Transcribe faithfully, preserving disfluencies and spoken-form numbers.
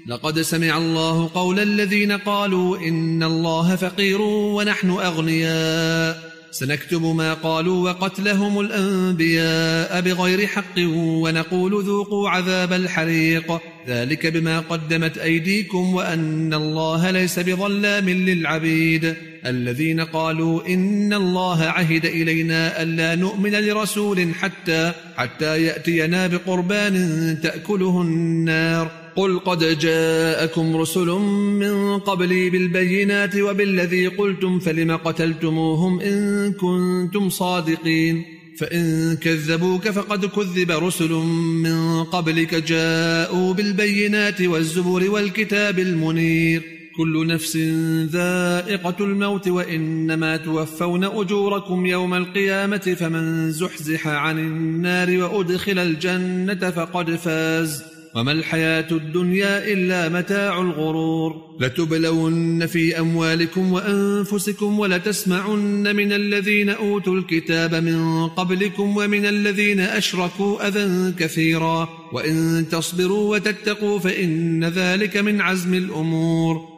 لقد سمع الله قول الذين قالوا إن الله فقير ونحن أغنياء سنكتب ما قالوا وقتلهم الأنبياء بغير حق ونقول ذوقوا عذاب الحريق ذلك بما قدمت أيديكم وأن الله ليس بظلام للعبيد الذين قالوا إن الله عهد إلينا ألا نؤمن لرسول حتى, حتى يأتينا بقربان تأكله النار قل قد جاءكم رسل من قبلي بالبينات وبالذي قلتم فلم قتلتموهم إن كنتم صادقين فإن كذبوك فقد كذب رسل من قبلك جاءوا بالبينات والزبر والكتاب المنير كل نفس ذائقة الموت وإنما توفون أجوركم يوم القيامة فمن زحزح عن النار وأدخل الجنة فقد فاز وما الحياة الدنيا إلا متاع الغرور لتبلون في أموالكم وأنفسكم ولتسمعن من الذين أوتوا الكتاب من قبلكم ومن الذين أشركوا أذى كثيرا وإن تصبروا وتتقوا فإن ذلك من عزم الأمور